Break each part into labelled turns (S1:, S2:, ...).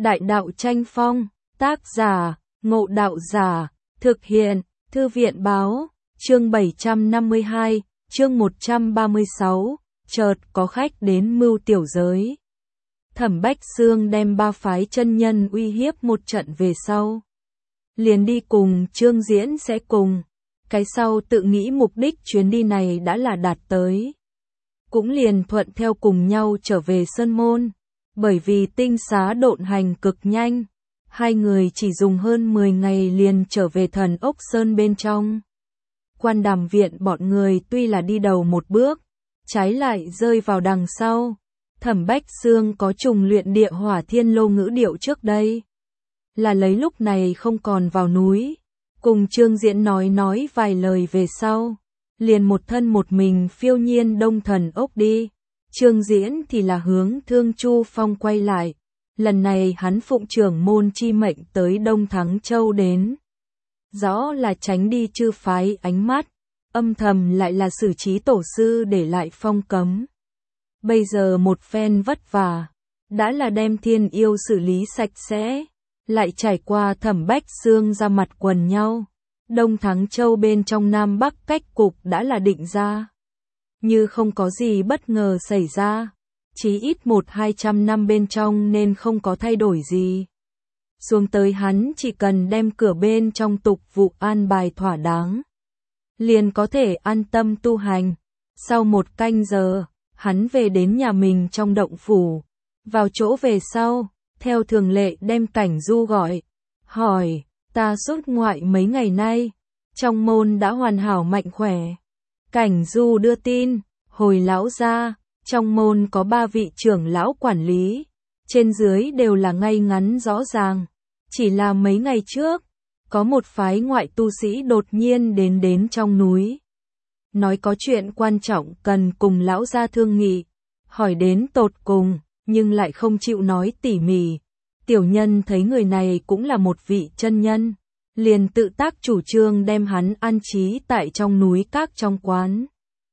S1: Đại đạo tranh phong, tác giả, Ngộ Đạo Giả, thực hiện, Thư viện báo, chương 752, chương 136, chợt có khách đến Mưu Tiểu Giới. Thẩm Bách Xương đem ba phái chân nhân uy hiếp một trận về sau. Liền đi cùng Trương Diễn sẽ cùng. Cái sau tự nghĩ mục đích chuyến đi này đã là đạt tới. Cũng liền thuận theo cùng nhau trở về Sơn Môn. Bởi vì tinh xá độn hành cực nhanh, hai người chỉ dùng hơn 10 ngày liền trở về Thần Ốc Sơn bên trong. Quan Đàm viện bọn người tuy là đi đầu một bước, trái lại rơi vào đằng sau. Thẩm Bách Xương có trùng luyện địa hỏa thiên lô ngữ điệu trước đây. Là lấy lúc này không còn vào núi, cùng Trương Diễn nói vài lời về sau. Liền một thân một mình phiêu nhiên Đông Thần Ốc đi. Trương Diễn thì là hướng Thương Chu Phong quay lại. Lần này hắn phụng trưởng môn chi mệnh tới Đông Thắng Châu đến. Rõ là tránh đi chư phái ánh mắt, âm thầm lại là xử trí tổ sư để lại phong cấm. Bây giờ một phen vất vả, đã là đem thiên yêu xử lý sạch sẽ, lại trải qua Thẩm Bách Xương ra mặt quần nhau. Đông Thắng Châu bên trong Nam Bắc cách cục đã là định ra. Như không có gì bất ngờ xảy ra, chí ít 100-200 năm bên trong nên không có thay đổi gì. Xuống tới hắn chỉ cần đem cửa bên trong tục vụ an bài thỏa đáng, liền có thể an tâm tu hành. Sau 1 canh giờ, hắn về đến nhà mình trong động phủ, vào chỗ về sau, theo thường lệ đem Cảnh Du gọi, hỏi, ta xuất ngoại mấy ngày nay, trong môn đã hoàn hảo mạnh khỏe. Cảnh Du đưa tin, hồi lão gia, trong môn có 3 vị trưởng lão quản lý, trên dưới đều là ngay ngắn rõ ràng. Chỉ là mấy ngày trước, có một phái ngoại tu sĩ đột nhiên đến trong núi. Nói có chuyện quan trọng cần cùng lão gia thương nghị, hỏi đến tột cùng, nhưng lại không chịu nói tỉ mỉ. Tiểu nhân thấy người này cũng là một vị chân nhân, liền tự tác chủ trương đem hắn an trí tại trong núi các trong quán.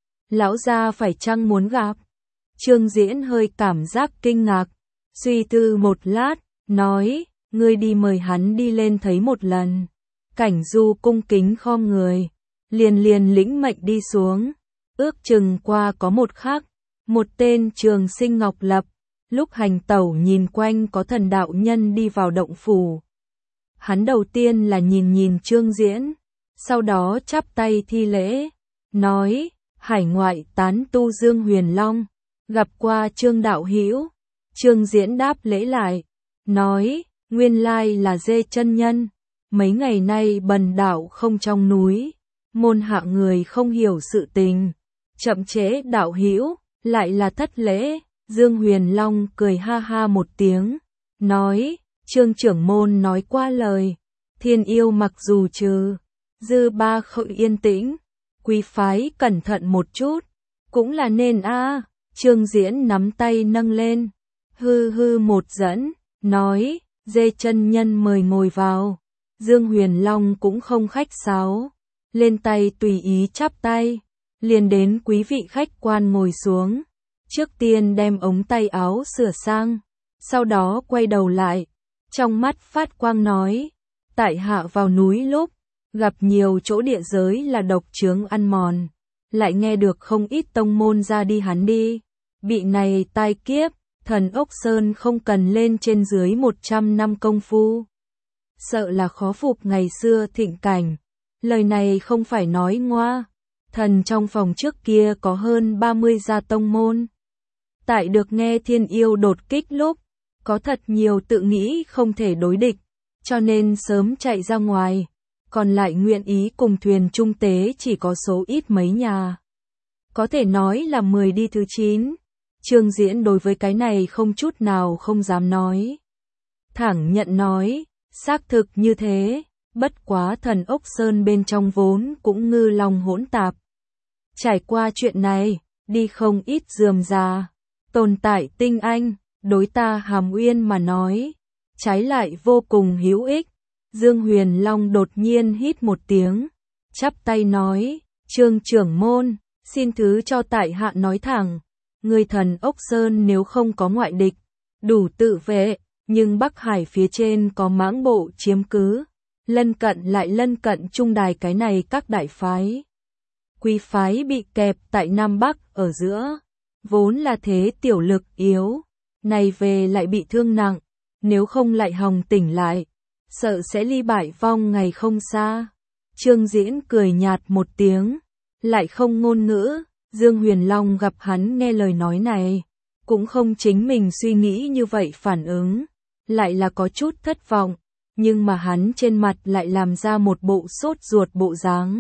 S1: Lão gia phải chăng muốn gặp? Trương Diễn hơi cảm giác kinh ngạc, suy tư một lát, nói, ngươi đi mời hắn đi lên thấy một lần. Cảnh Du cung kính khom người, liền lĩnh mệnh đi xuống. Ước chừng qua có một khắc, một tên Trường Sinh Ngọc Lập, lúc hành tẩu nhìn quanh có thần đạo nhân đi vào động phủ. Hắn đầu tiên là nhìn Trương Diễn, sau đó chắp tay thi lễ, nói, hải ngoại tán tu Dương Huyền Long, gặp qua Trương đạo hữu. Trương Diễn đáp lễ lại, nói, nguyên lai là Dê chân nhân, mấy ngày nay bần đạo không trong núi, môn hạ người không hiểu sự tình, chậm trễ đạo hữu, lại là thất lễ. Dương Huyền Long cười ha ha một tiếng, nói, Trương trưởng môn nói qua lời, thiên yêu mặc dù trừ, dư ba khẩu yên tĩnh, quý phái cẩn thận một chút, cũng là nên a. Trương Diễn nắm tay nâng lên, hư một dẫn, nói, Dê chân nhân mời ngồi vào. Dương Huyền Long cũng không khách sáo, lên tay tùy ý chắp tay, liền đến quý vị khách quan ngồi xuống. Trước tiên đem ống tay áo sửa sang, sau đó quay đầu lại, trong mắt phát quang nói, tại hạ vào núi lúc, gặp nhiều chỗ địa giới là độc chướng ăn mòn, lại nghe được không ít tông môn ra đi hắn đi, bị này tai kiếp, Thần Ốc Sơn không cần lên trên dưới 100 năm công phu. Sợ là khó phục ngày xưa thịnh cảnh, lời này không phải nói ngoa, thần trong phòng trước kia có hơn 30 gia tông môn. Tại được nghe thiên yêu đột kích lúc, có thật nhiều tự nghĩ không thể đối địch, cho nên sớm chạy ra ngoài, còn lại nguyện ý cùng thuyền trung tế chỉ có số ít mấy nhà. Có thể nói là 10 đi thứ 9, Trương Diễn đối với cái này không chút nào không dám nói. Thẳng nhận nói, xác thực như thế, bất quá Thần Ốc Sơn bên trong vốn cũng ngư long hỗn tạp. Trải qua chuyện này, đi không ít rườm rà. Tồn tại tinh anh, đối ta Hàm Uyên mà nói, trái lại vô cùng hữu ích. Dương Huyền Long đột nhiên hít một tiếng, chắp tay nói, Trương trưởng môn, xin thứ cho tại hạ nói thẳng, người Thần Ốc Sơn nếu không có ngoại địch, đủ tự vệ, nhưng Bắc Hải phía trên có Mãng Bộ chiếm cứ, lân cận lại lân cận Trung Đài cái này các đại phái. Quý phái bị kẹp tại Nam Bắc ở giữa, vốn là thế tiểu lực yếu, này về lại bị thương nặng, nếu không lại hòng tỉnh lại, sợ sẽ ly bại vong ngày không xa. Trương Diễn cười nhạt một tiếng, lại không ngôn ngữ. Dương Huyền Long gặp hắn nghe lời nói này, cũng không chính mình suy nghĩ như vậy phản ứng, lại là có chút thất vọng, nhưng mà hắn trên mặt lại làm ra một bộ sốt ruột bộ dáng.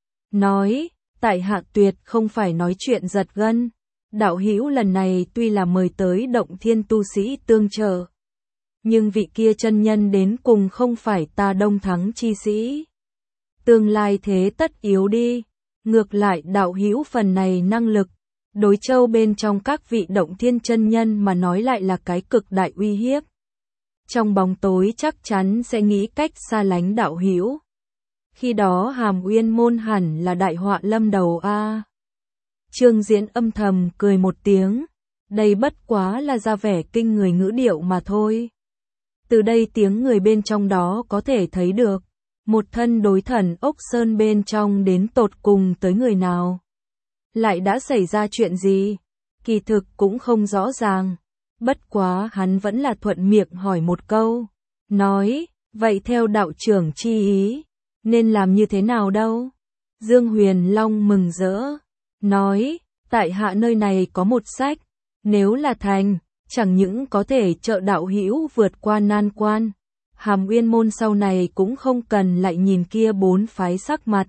S1: Nói, tại hạ tuyệt không phải nói chuyện giật gân, đạo hữu lần này tuy là mời tới Động Thiên tu sĩ tương trợ, nhưng vị kia chân nhân đến cùng không phải ta Đông Thắng chi sĩ. Tương lai thế tất yếu đi. Ngược lại đạo hữu phần này năng lực, đối châu bên trong các vị Động Thiên chân nhân mà nói lại là cái cực đại uy hiếp. Trong bóng tối chắc chắn sẽ nghĩ cách xa lánh đạo hữu. Khi đó Hàm Uyên môn hẳn là đại họa lâm đầu a. Trương Diễn âm thầm cười một tiếng, đây bất quá là ra vẻ kinh người ngữ điệu mà thôi. Từ đây tiếng người bên trong đó có thể thấy được, một thân đối thần ốc sơn bên trong đến tột cùng tới người nào. Lại đã xảy ra chuyện gì? Kỳ thực cũng không rõ ràng. Bất quá hắn vẫn là thuận miệng hỏi một câu. Nói, vậy theo đạo trưởng chi ý, nên làm như thế nào đâu? Dương Huyền Long mừng rỡ. Nói, tại hạ nơi này có một sách. Nếu là thành, chẳng những có thể trợ đạo hữu vượt qua nan quan. Hàm Uyên môn sau này cũng không cần lại nhìn kia bốn phái sắc mặt.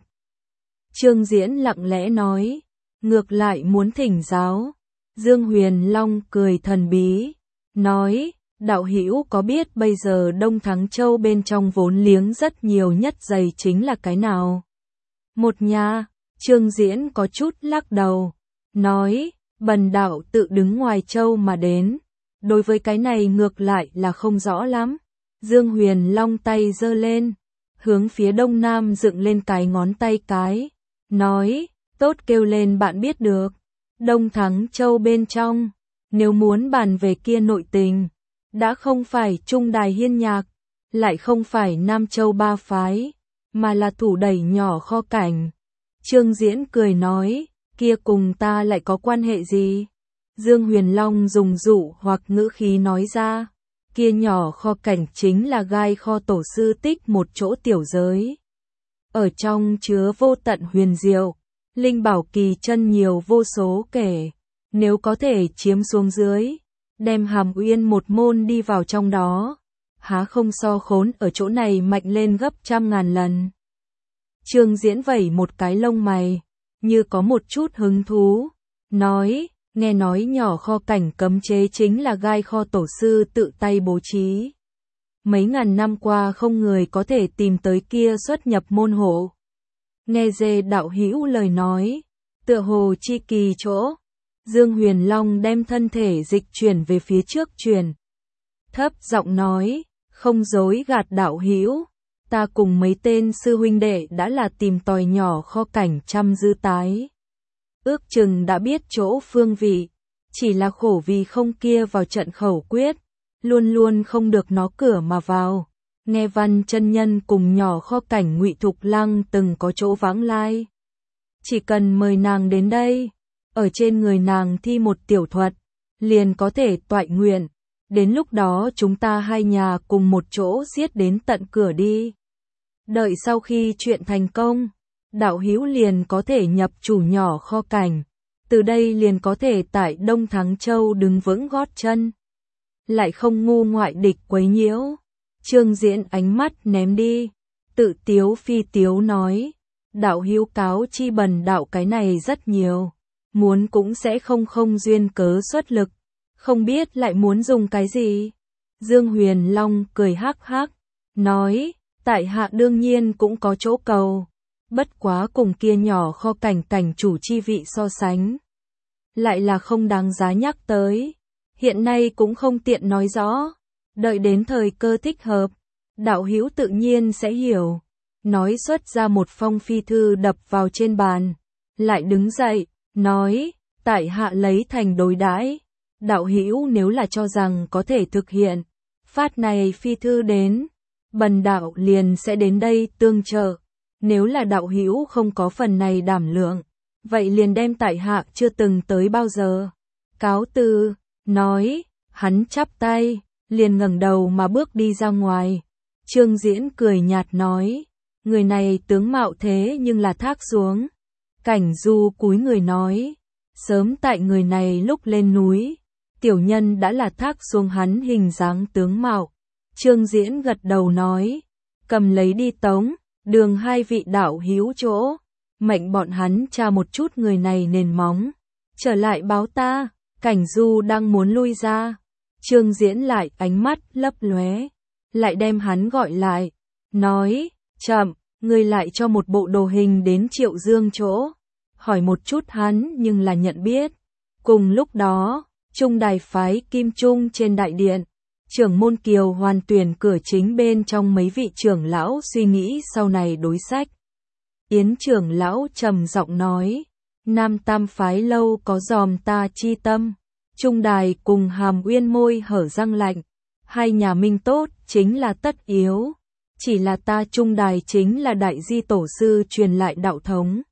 S1: Trương Diễn lặng lẽ nói, ngược lại muốn thỉnh giáo. Dương Huyền Long cười thần bí, nói, đạo hữu có biết bây giờ Đông Thắng Châu bên trong vốn liếng rất nhiều nhất dày chính là cái nào? Một nhà. Trương Diễn có chút lắc đầu, nói, bần đạo tự đứng ngoài châu mà đến, đối với cái này ngược lại là không rõ lắm. Dương Huyền Long tay giơ lên, hướng phía đông nam dựng lên cái ngón tay cái, nói, tốt kêu lên bạn biết được. Đông Thắng Châu bên trong, nếu muốn bàn về kia nội tình, đã không phải Trung Đài Hiên Nhạc, lại không phải Nam Châu ba phái, mà là thủ đẩy nhỏ kho cảnh. Trương Diễn cười nói, kia cùng ta lại có quan hệ gì? Dương Huyền Long dùng dụ hoặc ngữ khí nói ra, kia nhỏ kho cảnh chính là gai kho tổ sư tích một chỗ tiểu giới. Ở trong chứa vô tận huyền diệu, linh bảo kỳ chân nhiều vô số kể, nếu có thể chiếm xuống dưới, đem Hàm Uyên một môn đi vào trong đó, há không so khốn ở chỗ này mạnh lên gấp trăm ngàn lần. Trương Diễn vẩy một cái lông mày, như có một chút hứng thú, nói, nghe nói nhỏ kho cảnh cấm chế chính là gai kho tổ sư tự tay bố trí. Mấy ngàn năm qua không người có thể tìm tới kia xuất nhập môn hộ. Nghe dê đạo hữu lời nói, tựa hồ chi kỳ chỗ. Dương Huyền Long đem thân thể dịch chuyển về phía trước truyền. Thấp giọng nói, không dối gạt đạo hữu, ta cùng mấy tên sư huynh đệ đã là tìm tòi nhỏ kho cảnh trăm dư tái. Ước chừng đã biết chỗ phương vị, chỉ là khổ vì không kia vào trận khẩu quyết, luôn luôn không được nó cửa mà vào. Nghe Văn chân nhân cùng nhỏ kho cảnh Ngụy Thục Lăng từng có chỗ vãng lai. Chỉ cần mời nàng đến đây, ở trên người nàng thi một tiểu thuật, liền có thể toại nguyện. Đến lúc đó chúng ta hai nhà cùng một chỗ giết đến tận cửa đi. Đợi sau khi chuyện thành công, đạo hữu liền có thể nhập chủ nhỏ kho cảnh, từ đây liền có thể tại Đông Thắng Châu đứng vững gót chân, lại không ngu ngoại địch quấy nhiễu. Trương Diễn ánh mắt ném đi, tự tiếu phi tiếu nói, đạo hữu cáo chi bần đạo cái này rất nhiều, muốn cũng sẽ không duyên cớ xuất lực, không biết lại muốn dùng cái gì. Dương Huyền Long cười hắc hắc, nói, tại hạ đương nhiên cũng có chỗ cầu, bất quá cùng kia nhỏ kho cảnh cảnh chủ chi vị so sánh, lại là không đáng giá nhắc tới, hiện nay cũng không tiện nói rõ, đợi đến thời cơ thích hợp, đạo hữu tự nhiên sẽ hiểu. Nói xuất ra một phong phi thư đập vào trên bàn, lại đứng dậy, nói, tại hạ lấy thành đối đãi, đạo hữu nếu là cho rằng có thể thực hiện, phát này phi thư đến, bần đạo liền sẽ đến đây tương trợ. Nếu là đạo hữu không có phần này đảm lượng, vậy liền đem tại hạ chưa từng tới bao giờ. Cáo từ, nói, hắn chắp tay, liền ngẩng đầu mà bước đi ra ngoài. Trương Diễn cười nhạt nói, người này tướng mạo thế nhưng là thác xuống. Cảnh Du cúi người nói, sớm tại người này lúc lên núi, tiểu nhân đã là thác xuống hắn hình dáng tướng mạo. Trương Diễn gật đầu nói, cầm lấy đi tống, đường hai vị đạo hữu chỗ, mệnh bọn hắn tra một chút người này nền móng, trở lại báo ta. Cảnh Du đang muốn lui ra, Trương Diễn lại ánh mắt lấp lóe, lại đem hắn gọi lại, nói, chậm, ngươi lại cho một bộ đồ hình đến Triệu Dương chỗ, hỏi một chút hắn nhưng là nhận biết. Cùng lúc đó, Trung đài phái Kim Trung trên đại điện, trưởng môn Kiều Hoàn tuyển cửa chính bên trong mấy vị trưởng lão suy nghĩ sau này đối sách. Yến trưởng lão trầm giọng nói, Nam Tam phái lâu có dòm ta chi tâm. Trung đài cùng Hàm Uyên môi hở răng lạnh, hai nhà minh tốt chính là tất yếu, chỉ là ta Trung đài chính là đại di tổ sư truyền lại đạo thống.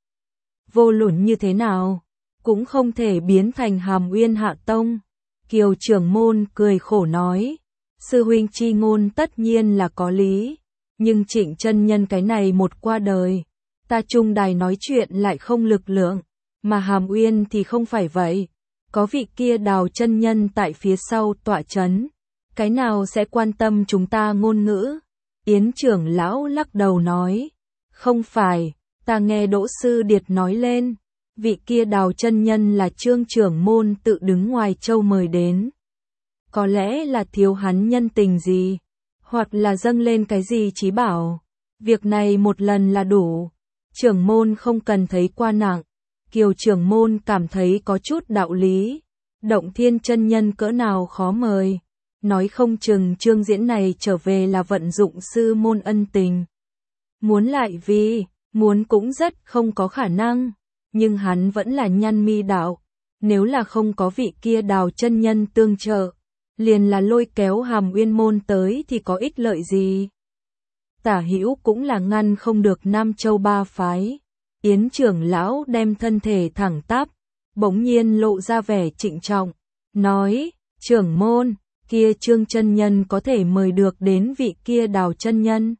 S1: Vô luận như thế nào, cũng không thể biến thành Hàm Uyên hạ tông. Kiều trưởng môn cười khổ nói, sư huynh chi ngôn tất nhiên là có lý, nhưng Trịnh chân nhân cái này một qua đời, ta Trung đài nói chuyện lại không lực lượng, mà Hàm Uyên thì không phải vậy. Có vị kia Đào chân nhân tại phía sau tọa chấn, cái nào sẽ quan tâm chúng ta ngôn ngữ? Yến trưởng lão lắc đầu nói, không phải, ta nghe Đỗ Sư Điệt nói lên, vị kia Đào chân nhân là Trương trưởng môn tự đứng ngoài châu mời đến. Có lẽ là thiếu hắn nhân tình gì, hoặc là dâng lên cái gì chí bảo, việc này một lần là đủ, trưởng môn không cần thấy qua nặng. Kiều trưởng môn cảm thấy có chút đạo lý, Động Thiên chân nhân cỡ nào khó mời, nói không chừng Trương Diễn này trở về là vận dụng sư môn ân tình. Muốn lại vì, muốn cũng rất không có khả năng, nhưng hắn vẫn là Nhan Mi đạo, nếu là không có vị kia Đào chân nhân tương trợ, liền là lôi kéo Hàm Uyên môn tới thì có ích lợi gì. Tả hữu cũng là ngăn không được Nam Châu ba phái. Yến trưởng lão đem thân thể thẳng tắp, bỗng nhiên lộ ra vẻ trịnh trọng, nói, trưởng môn, kia Trương chân nhân có thể mời được đến vị kia Đào chân nhân.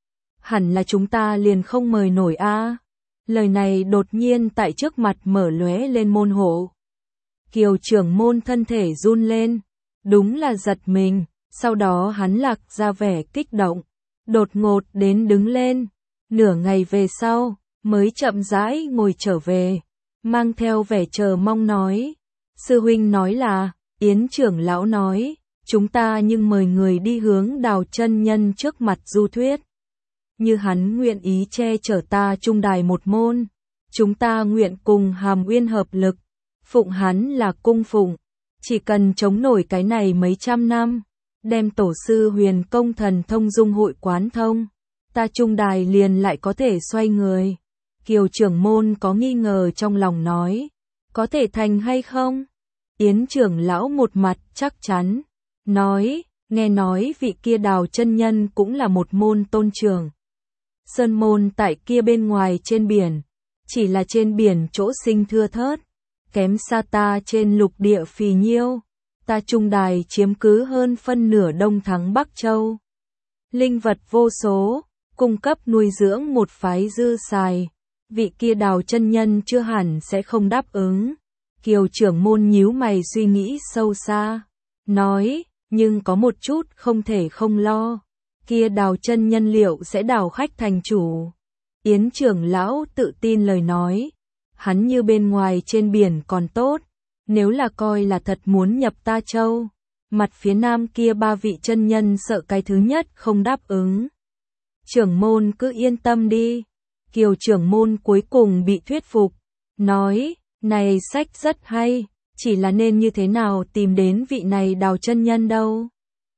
S1: Hẳn là chúng ta liền không mời nổi a. Lời này đột nhiên tại trước mặt mở lóe lên môn hộ. Kiều trưởng môn thân thể run lên, đúng là giật mình, sau đó hắn lạc ra vẻ kích động, đột ngột đến đứng lên, nửa ngày về sau mới chậm rãi ngồi trở về, mang theo vẻ chờ mong nói, sư huynh nói là, Yến trưởng lão nói, chúng ta nhưng mời người đi hướng Đào chân nhân trước mặt du thuyết. Như hắn nguyện ý che chở ta Trung đài một môn, chúng ta nguyện cùng Hàm Uyên hợp lực, phụng hắn là cung phụng, chỉ cần chống nổi cái này mấy trăm năm, đem tổ sư huyền công thần thông dung hội quán thông, ta Trung đài liền lại có thể xoay người. Kiều trưởng môn có nghi ngờ trong lòng nói, có thể thành hay không? Yến trưởng lão một mặt chắc chắn, nói, nghe nói vị kia Đào chân nhân cũng là một môn tôn trưởng. Sơn môn tại kia bên ngoài trên biển, chỉ là trên biển chỗ sinh thưa thớt, kém xa ta trên lục địa phì nhiêu, ta Trung đài chiếm cứ hơn phân nửa Đông Thắng Bắc Châu. Linh vật vô số, cung cấp nuôi dưỡng một phái dư xài. Vị kia Đào chân nhân chưa hẳn sẽ không đáp ứng. Kiều trưởng môn nhíu mày suy nghĩ sâu xa, nói, nhưng có một chút không thể không lo, kia Đào chân nhân liệu sẽ đào khách thành chủ. Yến trưởng lão tự tin lời nói, hắn như bên ngoài trên biển còn tốt, nếu là coi là thật muốn nhập ta châu, mặt phía nam kia ba vị chân nhân sợ cái thứ nhất không đáp ứng. Trưởng môn cứ yên tâm đi. Kiều trưởng môn cuối cùng bị thuyết phục, nói, này sách rất hay, chỉ là nên như thế nào tìm đến vị này Đào chân nhân đâu.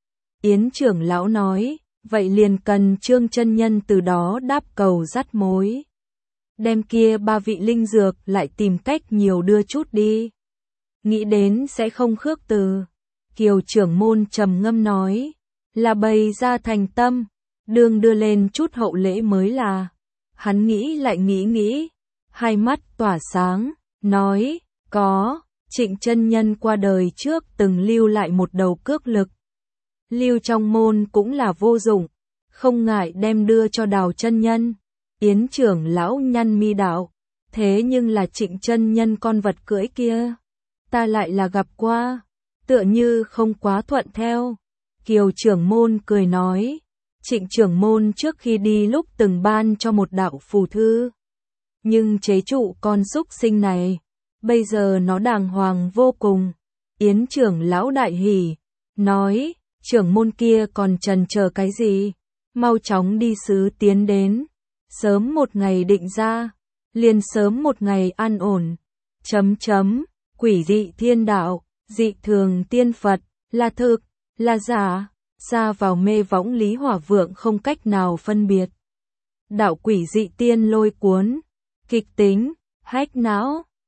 S1: Yến trưởng lão nói, vậy liền cần Trương chân nhân từ đó đáp cầu dắt mối. Đem kia ba vị linh dược lại tìm cách nhiều đưa chút đi. Nghĩ đến sẽ không khước từ. Kiều trưởng môn trầm ngâm nói, là bày ra thành tâm, đương đưa lên chút hậu lễ mới là. Hắn nghĩ lại nghĩ, hai mắt tỏa sáng, nói, có, Trịnh chân nhân qua đời trước từng lưu lại một đầu cước lực. Lưu trong môn cũng là vô dụng, không ngại đem đưa cho Đào chân nhân. Yến trưởng lão nhăn mi đạo, thế nhưng là Trịnh chân nhân con vật cưỡi kia, ta lại là gặp qua, tựa như không quá thuận theo. Kiều trưởng môn cười nói, Trịnh trưởng môn trước khi đi lúc từng ban cho một đạo phù thư, nhưng chế trụ con súc sinh này, bây giờ nó đàng hoàng vô cùng. Yến trưởng lão đại hỉ, nói, trưởng môn kia còn chần chờ cái gì, mau chóng đi sứ tiến đến, sớm một ngày định ra, liền sớm một ngày an ổn. Quỷ dị thiên đạo, dị thường tiên Phật, là thực, là giả, xa vào mê võng Lý Hỏa Vượng không cách nào phân biệt. Đạo quỷ dị tiên lôi cuốn, kịch tính, hách não.